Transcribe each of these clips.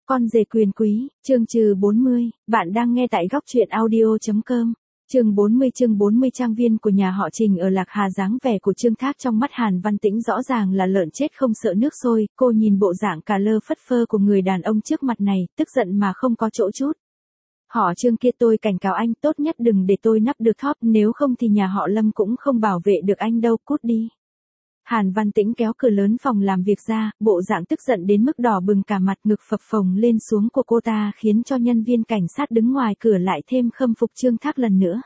Con rể quyền quý, chương trừ 40, bạn đang nghe tại góc truyện audio.com. Chương 40 trang viên của nhà họ Trình ở Lạc Hà. Dáng vẻ của Trương Thác trong mắt Hàn Văn Tĩnh rõ ràng là lợn chết không sợ nước sôi, cô nhìn bộ dạng cà lơ phất phơ của người đàn ông trước mặt này, tức giận mà không có chỗ chút. Họ Trương kia, tôi cảnh cáo anh tốt nhất đừng để tôi nắp được thóp, nếu không thì nhà họ Lâm cũng không bảo vệ được anh đâu, cút đi. Hàn Văn Tĩnh kéo cửa lớn phòng làm việc ra, bộ dạng tức giận đến mức đỏ bừng cả mặt, ngực phập phồng lên xuống của cô ta khiến cho nhân viên cảnh sát đứng ngoài cửa lại thêm khâm phục Trương Thác lần nữa.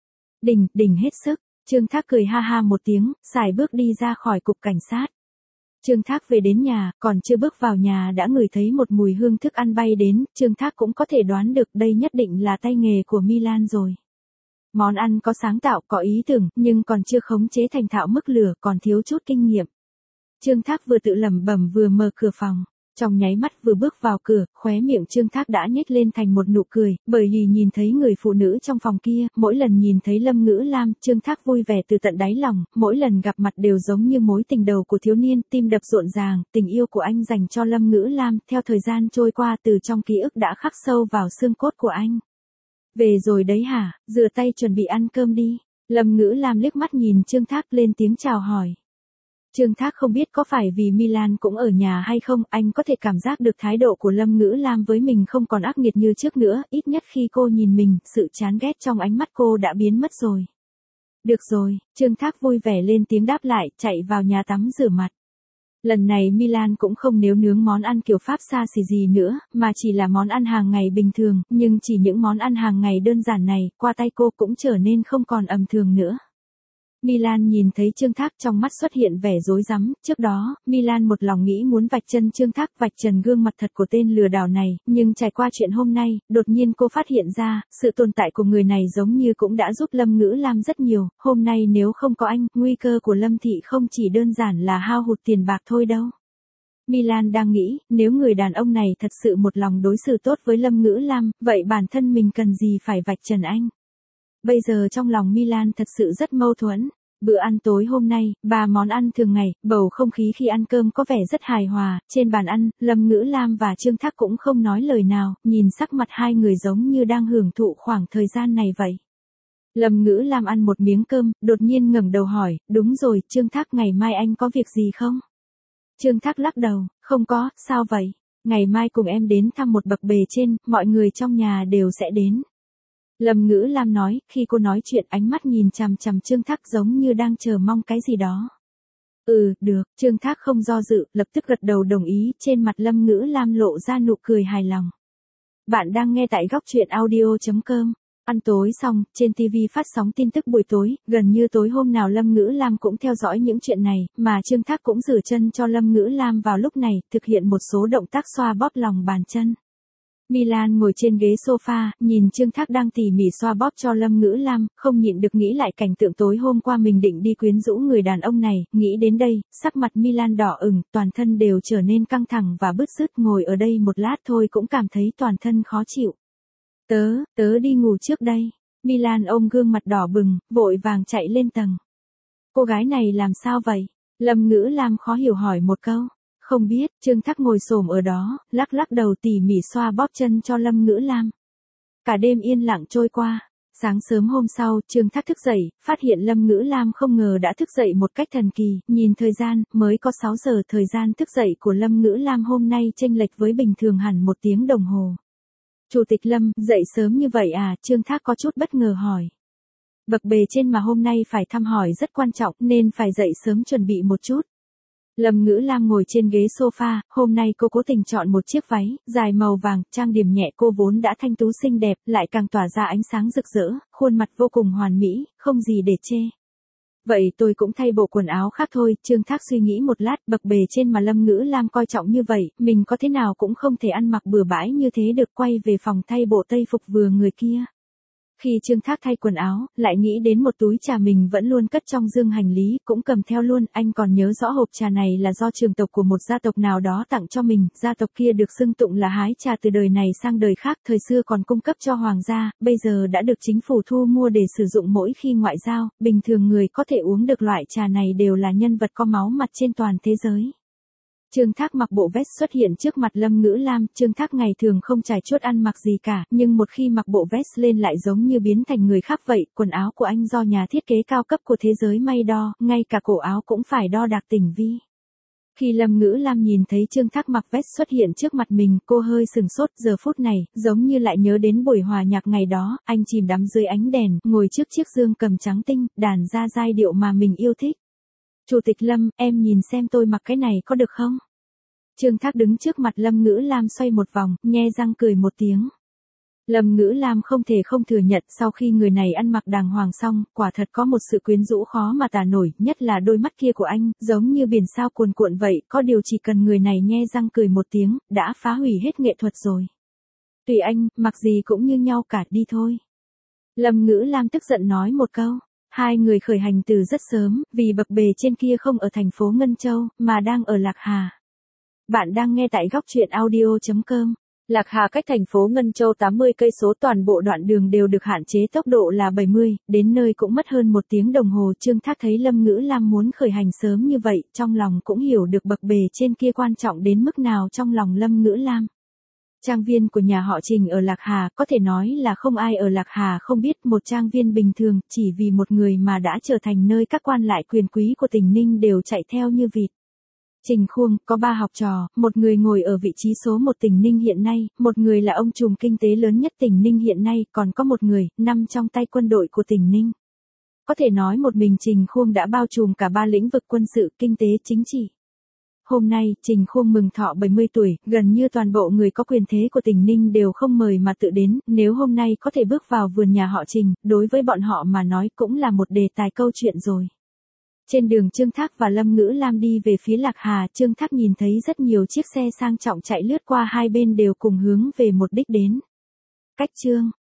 Đỉnh hết sức, Trương Thác cười ha ha một tiếng, sải bước đi ra khỏi cục cảnh sát. Trương Thác về đến nhà, còn chưa bước vào nhà đã ngửi thấy một mùi hương thức ăn bay đến, Trương Thác cũng có thể đoán được đây nhất định là tay nghề của Milan rồi. Món ăn có sáng tạo, có ý tưởng, nhưng còn chưa khống chế thành thạo mức lửa, còn thiếu chút kinh nghiệm. Trương Thác vừa tự lẩm bẩm vừa mở cửa phòng. Trong nháy mắt vừa bước vào cửa, khóe miệng Trương Thác đã nhếch lên thành một nụ cười, bởi vì nhìn thấy người phụ nữ trong phòng kia, mỗi lần nhìn thấy Lâm Ngữ Lam, Trương Thác vui vẻ từ tận đáy lòng, mỗi lần gặp mặt đều giống như mối tình đầu của thiếu niên, tim đập rộn ràng, tình yêu của anh dành cho Lâm Ngữ Lam, theo thời gian trôi qua từ trong ký ức đã khắc sâu vào xương cốt của anh. Về rồi đấy hả, rửa tay chuẩn bị ăn cơm đi. Lâm Ngữ Lam liếc mắt nhìn Trương Thác lên tiếng chào hỏi. Trương Thác không biết có phải vì Milan cũng ở nhà hay không, anh có thể cảm giác được thái độ của Lâm Ngữ Lam với mình không còn ác nghiệt như trước nữa, ít nhất khi cô nhìn mình, sự chán ghét trong ánh mắt cô đã biến mất rồi. Được rồi, Trương Thác vui vẻ lên tiếng đáp lại, chạy vào nhà tắm rửa mặt. Lần này Milan cũng không nấu nướng món ăn kiểu Pháp xa xỉ gì nữa, mà chỉ là món ăn hàng ngày bình thường, nhưng chỉ những món ăn hàng ngày đơn giản này, qua tay cô cũng trở nên không còn ầm thường nữa. Milan nhìn thấy Trương Thác trong mắt xuất hiện vẻ rối rắm, trước đó, Milan một lòng nghĩ muốn vạch chân Trương Thác, vạch trần gương mặt thật của tên lừa đảo này, nhưng trải qua chuyện hôm nay, đột nhiên cô phát hiện ra, sự tồn tại của người này giống như cũng đã giúp Lâm Ngữ Lam rất nhiều, hôm nay nếu không có anh, nguy cơ của Lâm Thị không chỉ đơn giản là hao hụt tiền bạc thôi đâu. Milan đang nghĩ, nếu người đàn ông này thật sự một lòng đối xử tốt với Lâm Ngữ Lam, vậy bản thân mình cần gì phải vạch trần anh? Bây giờ trong lòng Milan thật sự rất mâu thuẫn. Bữa ăn tối hôm nay, 3 món ăn thường ngày, bầu không khí khi ăn cơm có vẻ rất hài hòa, trên bàn ăn, Lâm Ngữ Lam và Trương Thác cũng không nói lời nào, nhìn sắc mặt hai người giống như đang hưởng thụ khoảng thời gian này vậy. Lâm Ngữ Lam ăn một miếng cơm, đột nhiên ngẩng đầu hỏi, đúng rồi, Trương Thác ngày mai anh có việc gì không? Trương Thác lắc đầu, không có, sao vậy? Ngày mai cùng em đến thăm một bậc bề trên, mọi người trong nhà đều sẽ đến. Lâm Ngữ Lam nói, khi cô nói chuyện ánh mắt nhìn chằm chằm Trương Thác giống như đang chờ mong cái gì đó. Được, Trương Thác không do dự, lập tức gật đầu đồng ý, trên mặt Lâm Ngữ Lam lộ ra nụ cười hài lòng. Bạn đang nghe tại góc truyện audio.com. Ăn tối xong, trên TV phát sóng tin tức buổi tối, gần như tối hôm nào Lâm Ngữ Lam cũng theo dõi những chuyện này, mà Trương Thác cũng rửa chân cho Lâm Ngữ Lam vào lúc này, thực hiện một số động tác xoa bóp lòng bàn chân. Milan ngồi trên ghế sofa, nhìn Trương Thác đang tỉ mỉ xoa bóp cho Lâm Ngữ Lam, không nhịn được nghĩ lại cảnh tượng tối hôm qua mình định đi quyến rũ người đàn ông này, nghĩ đến đây, sắc mặt Milan đỏ ửng, toàn thân đều trở nên căng thẳng và bứt rứt, ngồi ở đây một lát thôi cũng cảm thấy toàn thân khó chịu. Tớ đi ngủ trước đây. Milan ôm gương mặt đỏ bừng, vội vàng chạy lên tầng. Cô gái này làm sao vậy? Lâm Ngữ Lam khó hiểu hỏi một câu. Không biết, Trương Thác ngồi xổm ở đó, lắc đầu tỉ mỉ xoa bóp chân cho Lâm Ngữ Lam. Cả đêm yên lặng trôi qua. Sáng sớm hôm sau, Trương Thác thức dậy, phát hiện Lâm Ngữ Lam không ngờ đã thức dậy một cách thần kỳ, nhìn thời gian, mới có 6 giờ, thời gian thức dậy của Lâm Ngữ Lam hôm nay chênh lệch với bình thường hẳn 1 tiếng đồng hồ. Chủ tịch Lâm, dậy sớm như vậy à? Trương Thác có chút bất ngờ hỏi. Bậc bề trên mà hôm nay phải thăm hỏi rất quan trọng nên phải dậy sớm chuẩn bị một chút. Lâm Ngữ Lam ngồi trên ghế sofa, hôm nay cô cố tình chọn một chiếc váy, dài màu vàng, trang điểm nhẹ, cô vốn đã thanh tú xinh đẹp, lại càng tỏa ra ánh sáng rực rỡ, khuôn mặt vô cùng hoàn mỹ, không gì để chê. Vậy tôi cũng thay bộ quần áo khác thôi, Trương Thác suy nghĩ một lát, bậc bề trên mà Lâm Ngữ Lam coi trọng như vậy, mình có thế nào cũng không thể ăn mặc bừa bãi như thế được, quay về phòng thay bộ tây phục vừa người kia. Khi Trương Thác thay quần áo, lại nghĩ đến một túi trà mình vẫn luôn cất trong dương hành lý, cũng cầm theo luôn, anh còn nhớ rõ hộp trà này là do trường tộc của một gia tộc nào đó tặng cho mình, gia tộc kia được xưng tụng là hái trà từ đời này sang đời khác, thời xưa còn cung cấp cho hoàng gia, bây giờ đã được chính phủ thu mua để sử dụng mỗi khi ngoại giao, bình thường người có thể uống được loại trà này đều là nhân vật có máu mặt trên toàn thế giới. Trương Thác mặc bộ vest xuất hiện trước mặt Lâm Ngữ Lam, Trương Thác ngày thường không trải chuốt ăn mặc gì cả, nhưng một khi mặc bộ vest lên lại giống như biến thành người khác vậy, quần áo của anh do nhà thiết kế cao cấp của thế giới may đo, ngay cả cổ áo cũng phải đo đạc tỉ vi. Khi Lâm Ngữ Lam nhìn thấy Trương Thác mặc vest xuất hiện trước mặt mình, cô hơi sừng sốt, giờ phút này, giống như lại nhớ đến buổi hòa nhạc ngày đó, anh chìm đắm dưới ánh đèn, ngồi trước chiếc dương cầm trắng tinh, đàn ra giai điệu mà mình yêu thích. Chủ tịch Lâm, em nhìn xem tôi mặc cái này có được không? Trương Thác đứng trước mặt Lâm Ngữ Lam xoay một vòng, nhe răng cười một tiếng. Lâm Ngữ Lam không thể không thừa nhận sau khi người này ăn mặc đàng hoàng xong, quả thật có một sự quyến rũ khó mà tả nổi, nhất là đôi mắt kia của anh, giống như biển sao cuồn cuộn vậy, có điều chỉ cần người này nhe răng cười một tiếng, đã phá hủy hết nghệ thuật rồi. Tùy anh, mặc gì cũng như nhau cả, đi thôi. Lâm Ngữ Lam tức giận nói một câu. Hai người khởi hành từ rất sớm, vì bập bề trên kia không ở thành phố Ngân Châu, mà đang ở Lạc Hà. Bạn đang nghe tại góc truyện audio.com. Lạc Hà cách thành phố Ngân Châu 80 cây số, toàn bộ đoạn đường đều được hạn chế tốc độ là 70, đến nơi cũng mất hơn 1 tiếng đồng hồ. Trương Thác thấy Lâm Ngữ Lam muốn khởi hành sớm như vậy, trong lòng cũng hiểu được bập bề trên kia quan trọng đến mức nào trong lòng Lâm Ngữ Lam. Trang viên của nhà họ Trình ở Lạc Hà, có thể nói là không ai ở Lạc Hà không biết, một trang viên bình thường, chỉ vì một người mà đã trở thành nơi các quan lại quyền quý của tỉnh Ninh đều chạy theo như vịt. Trình Khuông, có 3 học trò, một người ngồi ở vị trí số 1 tỉnh Ninh hiện nay, một người là ông trùm kinh tế lớn nhất tỉnh Ninh hiện nay, còn có một người, nằm trong tay quân đội của tỉnh Ninh. Có thể nói một mình Trình Khuông đã bao trùm cả 3 lĩnh vực quân sự, kinh tế, chính trị. Hôm nay, Trình Khuông mừng thọ 70 tuổi, gần như toàn bộ người có quyền thế của tỉnh Ninh đều không mời mà tự đến, nếu hôm nay có thể bước vào vườn nhà họ Trình, đối với bọn họ mà nói cũng là một đề tài câu chuyện rồi. Trên đường Trương Thác và Lâm Ngữ Lam đi về phía Lạc Hà, Trương Thác nhìn thấy rất nhiều chiếc xe sang trọng chạy lướt qua hai bên đều cùng hướng về một đích đến. Cách Trương